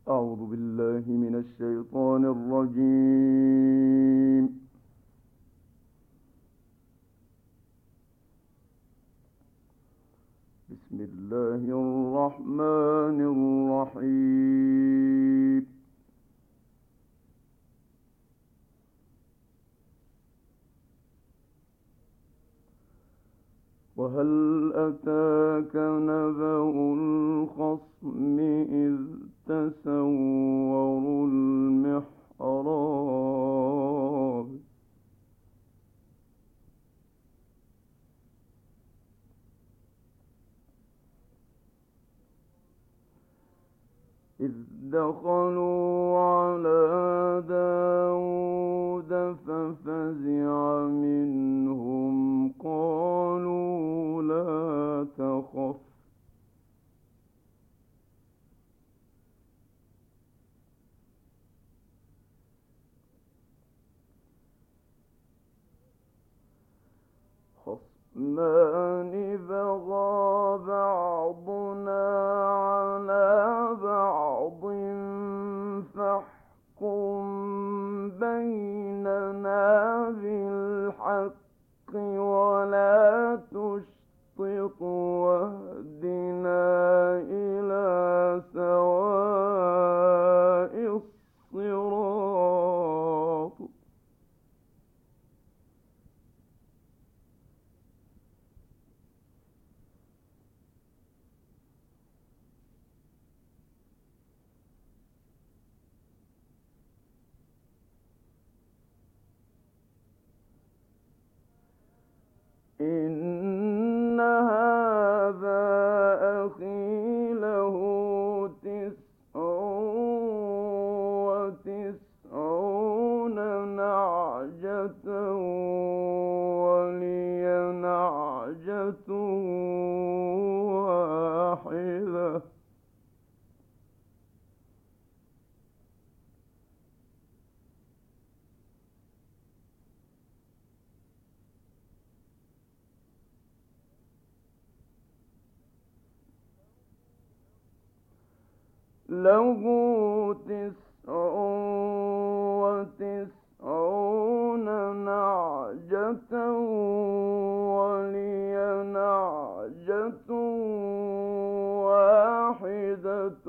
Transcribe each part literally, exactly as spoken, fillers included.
أعوذ بالله من الشيطان الرجيم. بسم الله الرحمن الرحيم. وهل أتاك نبأ الخصم إذ تسوروا المحراب إذ دخلوا على داود ففزع منهم قالوا لا تخف خصمان بغى بعضنا على بعض فاحكم بيننا بالحق ولا تشطط واهدنا إلى سواء الصراط. إن هذا أخي له تسع وتسعون نعجة ولي نعجة واحدة له تسع وتسعون نعجة ولي نعجة واحدة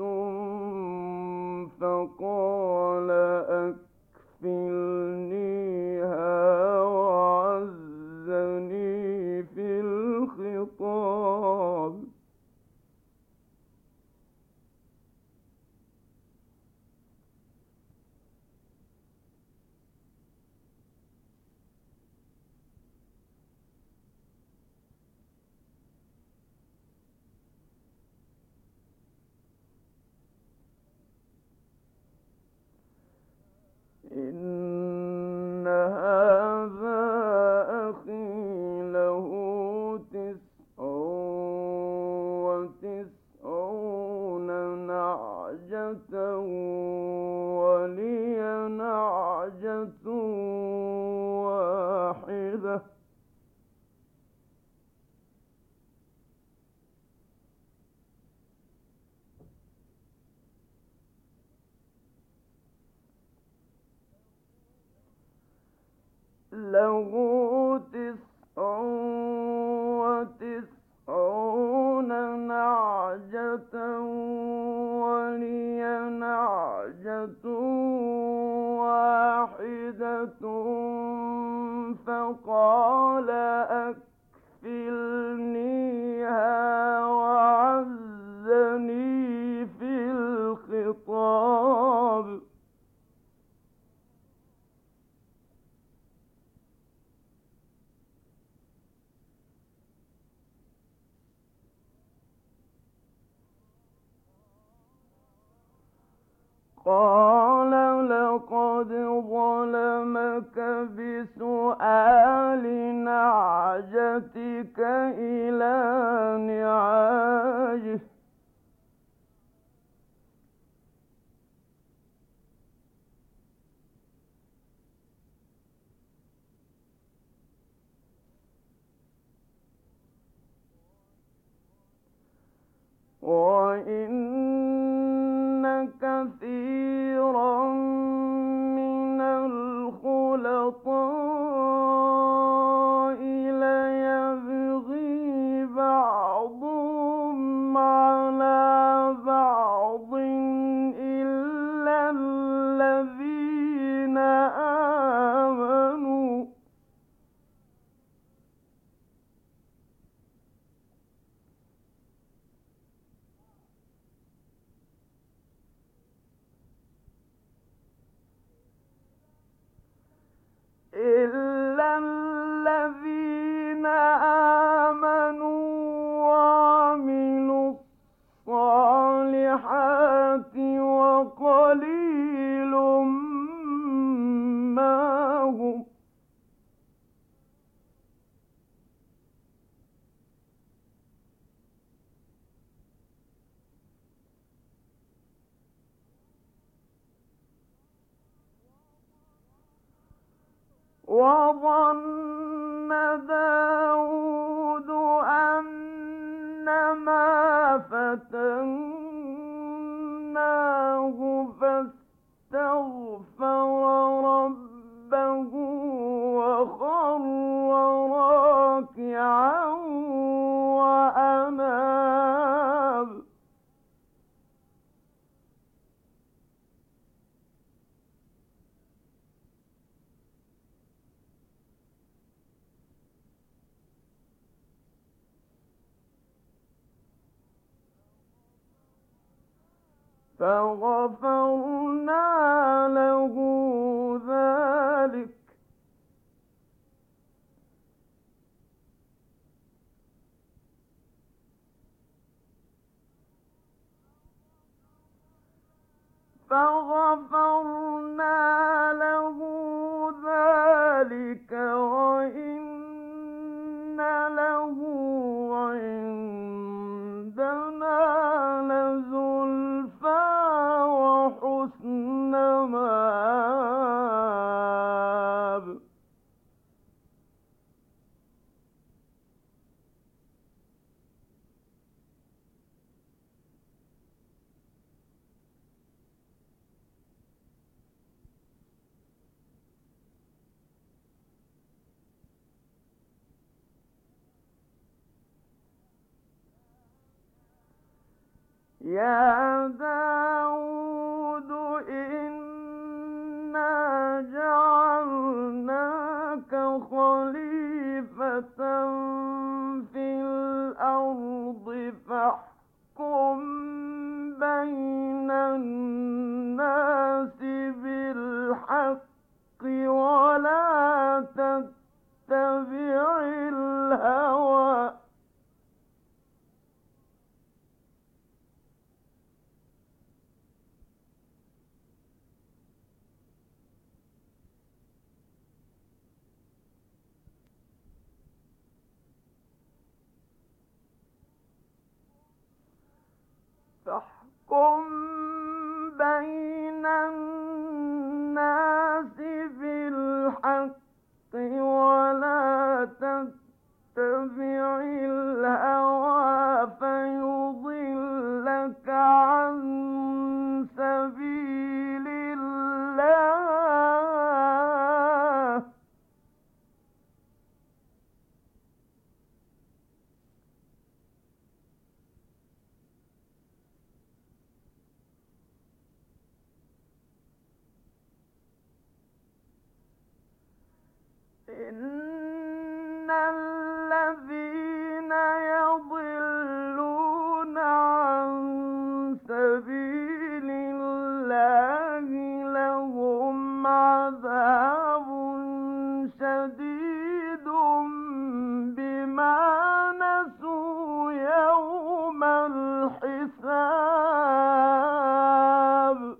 فقال أكفلنيها وعزني في الخطاب. إن هذا أخي له تسع وتسعون نعجة ولي نعجة واحدة له تسع وتسعون نعجة ولي نعجة واحدة فقال أكفلنيها وعزني في الخطاب. قال لقد ظلمك بسؤال نعجتك إلى نعاجه وإن كثيرا وظن داود أنما فتناه فاستغفر ربه وخر راكعا وأناب. فغفرنا له ذلك فغفرنا له ذلك وإن له عندنا لزلفى وحسن مآب. يا داود إنا جعلناك خليفة في الأرض فاحكم بين الناس بالحق ولا تتبع الهوى فاحكم بين الناس بالحق ولا تتبع الهوى فيضلك عن سبيل الله إن الذين يضلون عن سبيل الله لهم عذاب شديد بما نسوا يوم الحساب.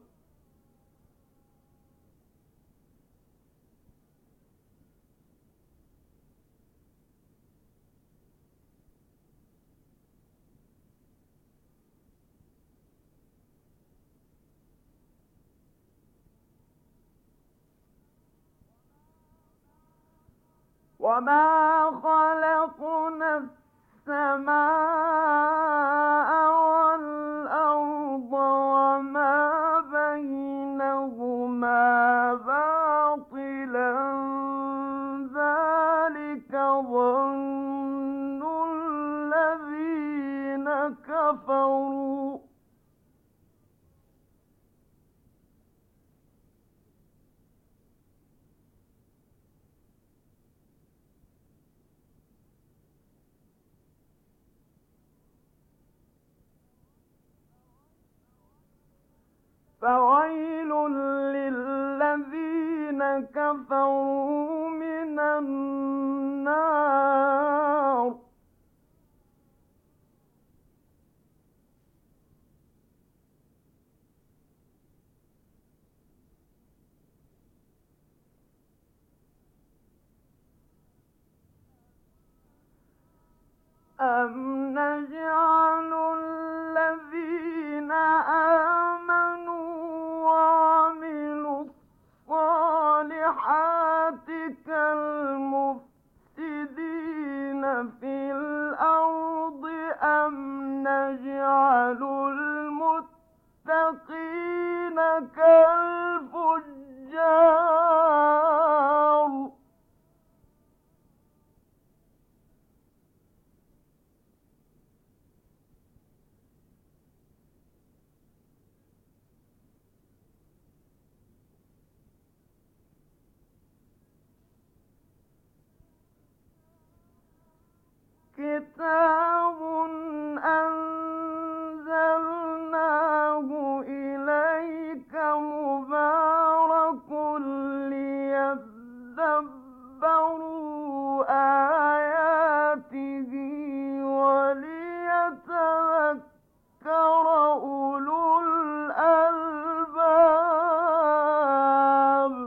وما خلقنا السماء والأرض وما بينهما باطلا ذلك ظن الذين كفروا فويل للذين كفروا من النار أم نجعل الذين آمنوا وعملوا الصالحات كالذين أَمْ نَجْعَلُ الْمُتَّقِينَ كَالْفُجَّارِ كِتَابٌ أَنزَلْنَاهُ إِلَيْكَ مُبَارَكٌ لِّيَدَّبَّرُوا آيَاتِهِ وَلِيَتَذَكَّرَ أُولُو الْأَلْبَابِ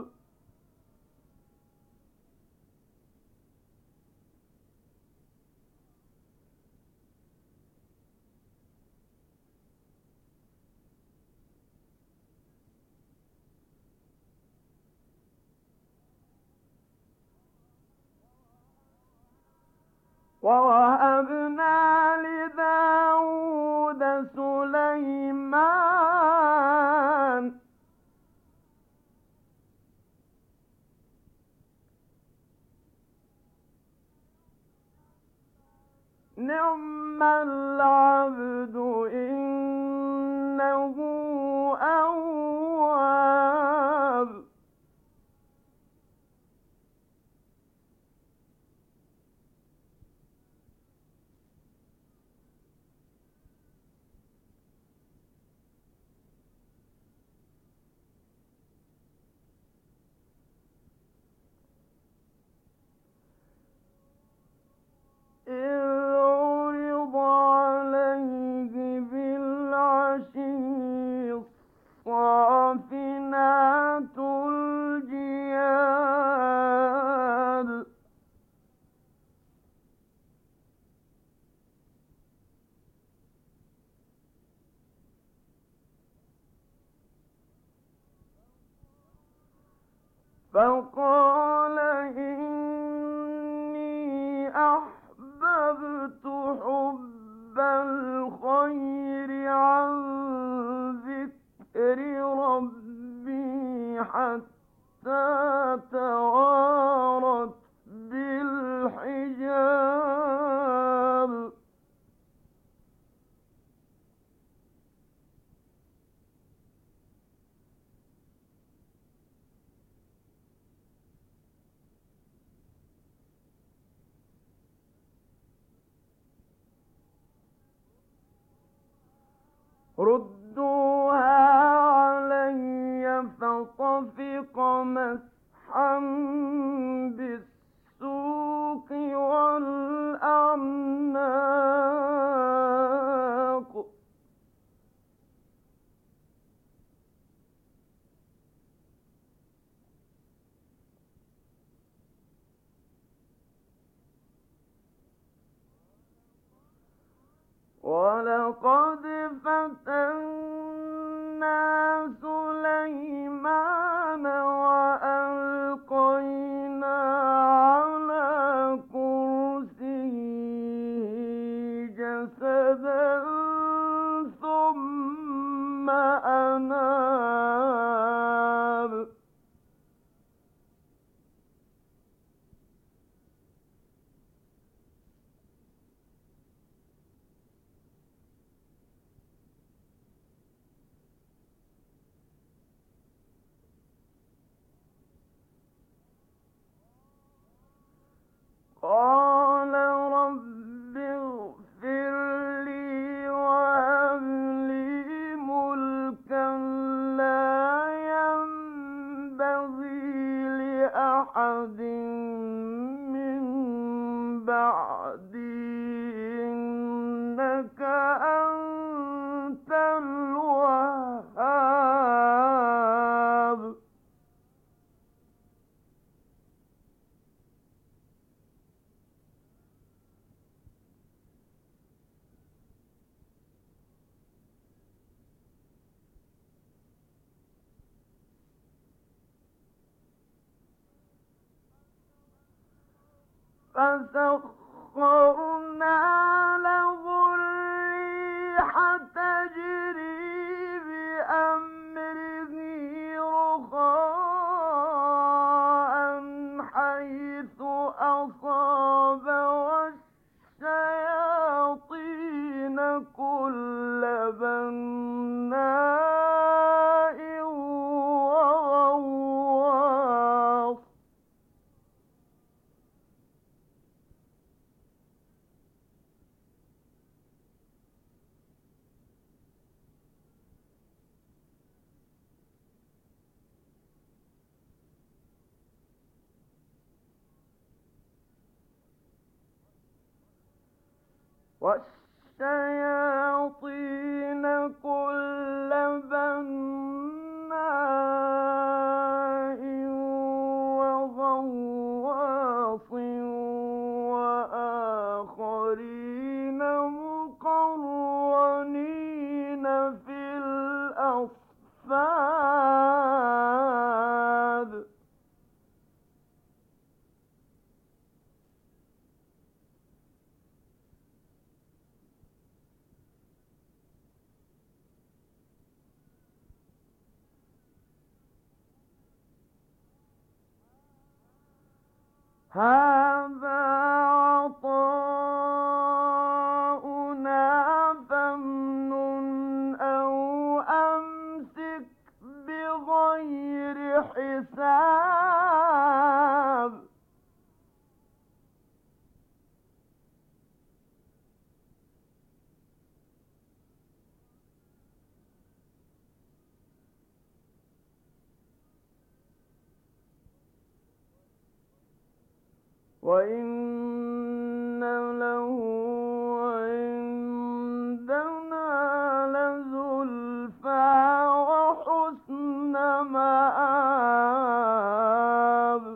وَوَهَبْنَا لِدَاوُودَ سُلَيْمَانَ ۚ نِعْمَ الْعَبْدُ إِنَّهُ أَوَّابٌ إِذْ عُرِضَ عَلَيْهِ بِالْعَشِيِّ الصَّافِنَاتُ الْجِيَادُ فَقَالَ إِنِّي أَحْبَبْتُ حُبَّ الْخَيْرِ عَن ذِكْرِ رَبِّي حَتَّىٰ تَوَارَتْ بِالْحِجَابِ رُدُّوهَا عَلَيَّ فَطَفِقَ مَسْحًا بِالسُّوقِ وَالْأَعْنَاقِ وَلَقَدْ فَتَنَّا سُلَيْمَانَ وَأَلْقَيْنَا عَلَىٰ كُرْسِيِّهِ جَسَدًا ثُمَّ أَنَابَ قَالَ رَبِّ اغْفِرْ لِي وَهَبْ لِي مُلْكًا لَّا يَنبَغِي لِأَحَدٍ مِّن بَعْدِي ۖ إِنَّكَ أَنتَ الْوَهَّابُ فَسَخَّرْنَا لَهُ والشياطين كل بناء وغواص وآخرين مقرنين في الأصفاد هذا عطاؤنا فامنن أو أمسك بغير حساب وَإِنَّ لَهُ عِندَنَا لَزُلْفَىٰ وَحُسْنَ مَآبٍ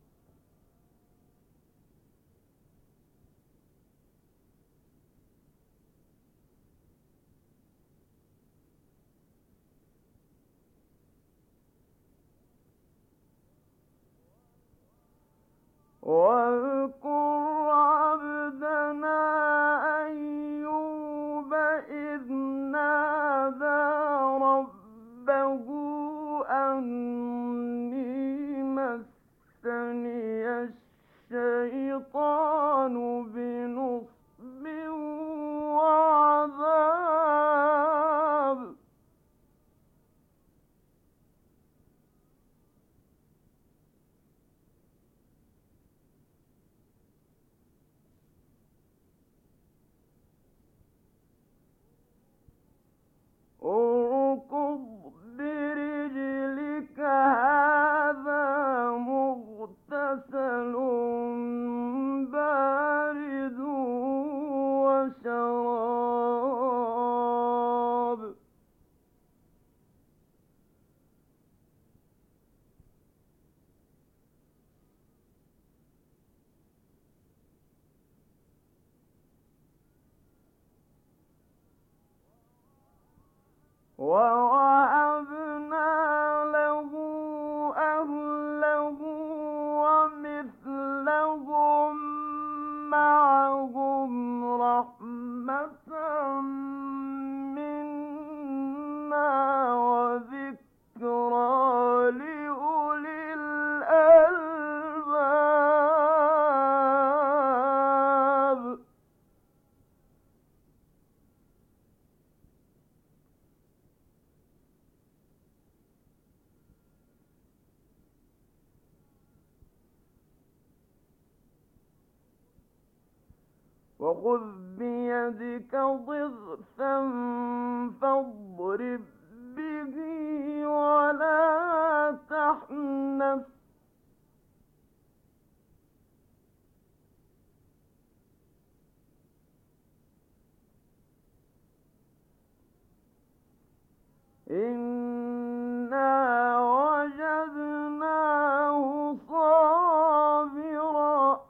واذكر عبدنا أيوب إذ نادى ربه أني مسني الشيطان بنصب وعذاب اركض برجلك هذا مغتسل بارد وشراب ووهبنا له أهله ومثلهم معهم رحمة منا وذكرى لأولي الألباب وخذ بيدك ضغثا فاضرب به ولا تحنث إنا وجدناه صابرا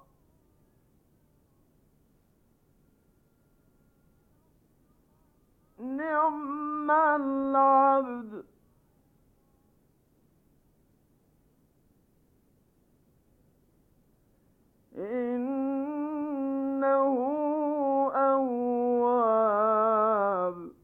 نعم العبد إنه أواب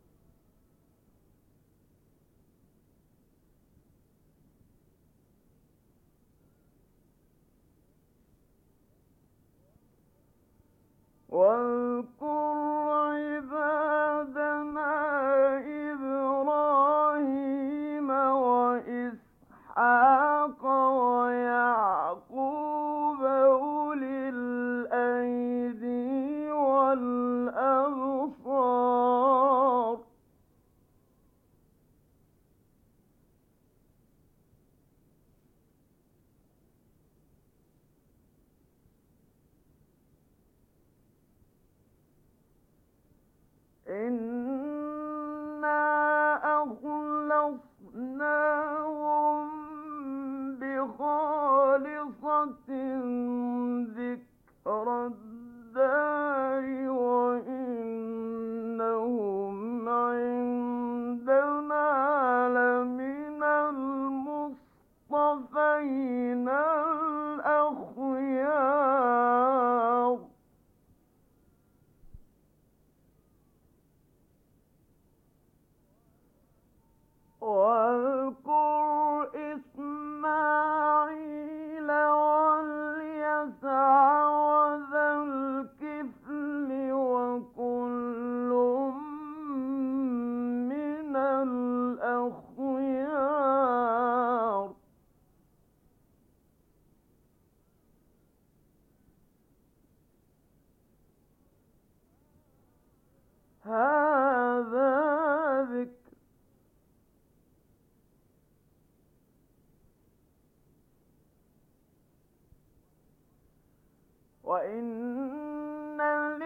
وَإِنَّ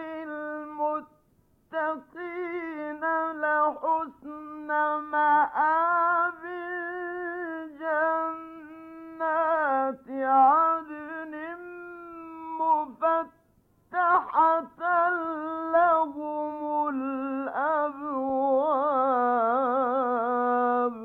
لِلْمُتَّقِينَ لَحُسْنَ مَآبٍ جَنَّاتِ عَدْنٍ مُّفَتَّحَةً لَّهُمُ الْأَبْوَابُ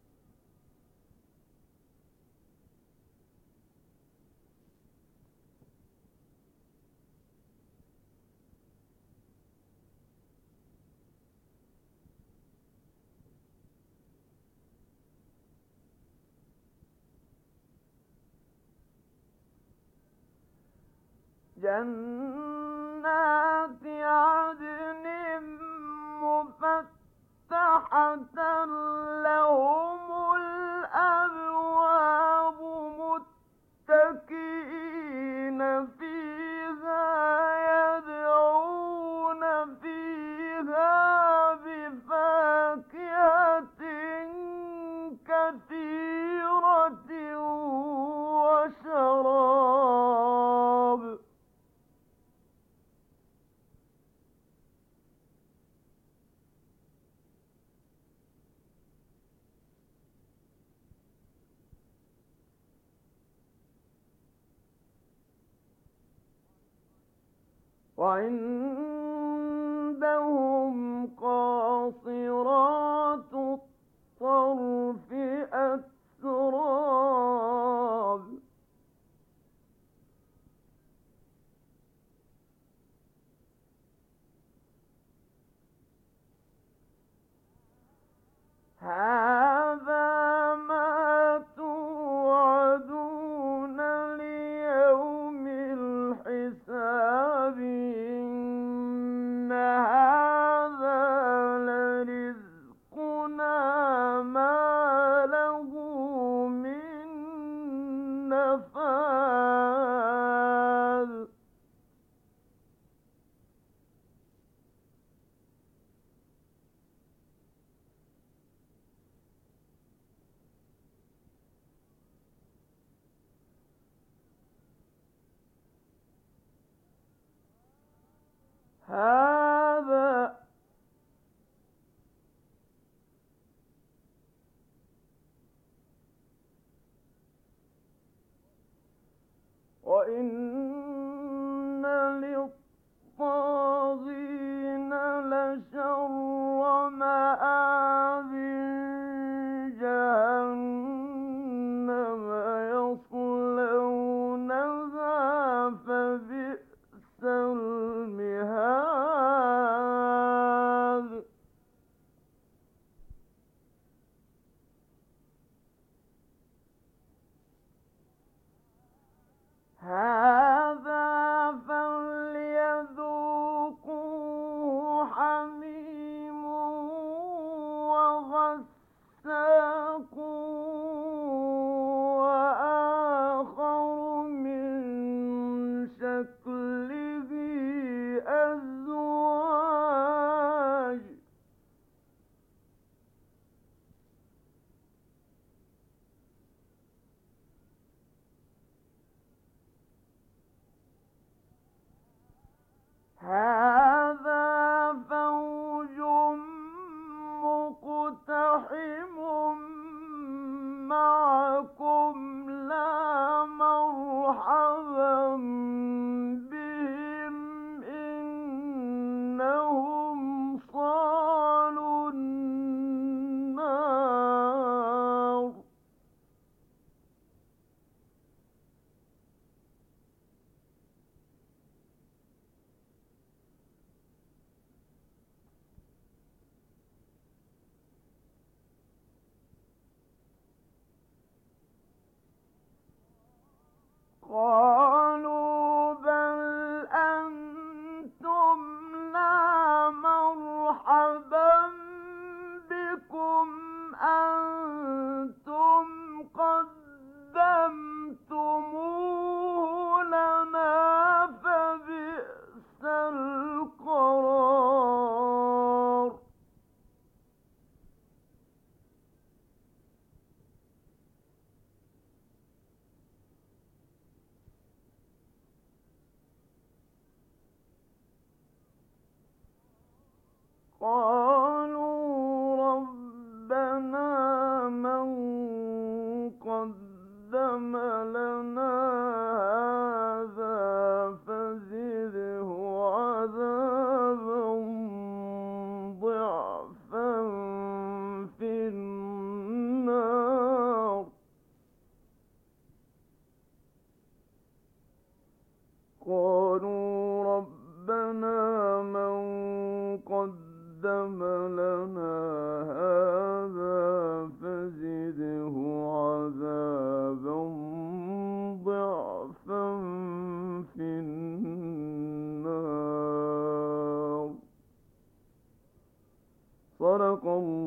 جَنَّاتِ عَدْنٍ مُّفَتَّحَةً لَّهُمُ الْأَبْوَابُ مُتَّكِئِينَ فِيهَا يَدْعُونَ فِيهَا بِفَاكِهَةٍ كَثِيرَةٍ وَشَرَابٍ وَعِندَهُمْ قَاصِرَاتُ الطَّرْفِ أَتْرَابٌ هَٰذَا مَا تُوعَدُونَ لِيَوْمِ الْحِسَابِ إِنَّ هَٰذَا لَرِزْقُنَا مَا لَهُ مِن نَّفَادٍ هَٰذَا وَإِنَّ لِلطَّاغِينَ لَشَرَّ مَآبٍ جَهَنَّمَ يَصْلَوْنَهَا فَبِئْسَ الْمِهَادُ هَٰذَا فَلْيَذُوقُوهُ حَمِيمٌ وَغَسَّاقٌ وَآخَرُ مِن شَكْلِهِ أَزْوَاجٌ هَٰذَا فَوْجٌ مُّقْتَحِمٌ مَّعَكُمْ لَا مَرْحَبًا بِهِمْ إِنَّهُمْ صَالُو النَّارِ قَالُوا بَلْ أَنتُمْ لَا مَرْحَبًا بِكُمْ أَنتُمْ قَدَّمْتُمُوهُ لَنَا فَبِئْسَ الْقَرَارُ قالوا ربنا من قدم لنا هذا فزده عذابا ضعفا في النار قالوا ربنا من قدم لنا هذا فزده عذابا ضعفا في النار صدق الله